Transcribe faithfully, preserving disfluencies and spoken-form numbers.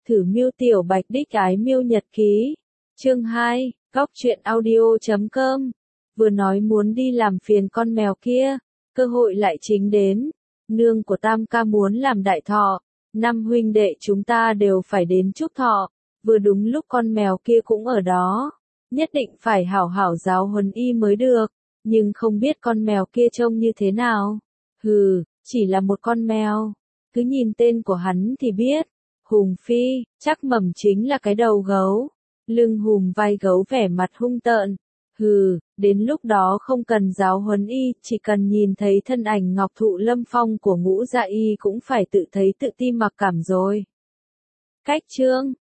Thử miêu tiểu bạch đích ái miêu nhật ký. Chương hai, góc truyện audio chấm com. Vừa nói muốn đi làm phiền con mèo kia, cơ hội lại chính đến. Nương của Tam ca muốn làm đại thọ, năm huynh đệ chúng ta đều phải đến chúc thọ, vừa đúng lúc con mèo kia cũng ở đó. Nhất định phải hảo hảo giáo huấn y mới được, nhưng không biết con mèo kia trông như thế nào. Hừ, chỉ là một con mèo, cứ nhìn tên của hắn thì biết. Hùng Phi, chắc mầm chính là cái đầu gấu. Lưng hùm vai gấu vẻ mặt hung tợn. Hừ, đến lúc đó không cần giáo huấn y, chỉ cần nhìn thấy thân ảnh ngọc thụ lâm phong của Ngũ Dạ Y cũng phải tự thấy tự ti mặc cảm rồi. Cách chương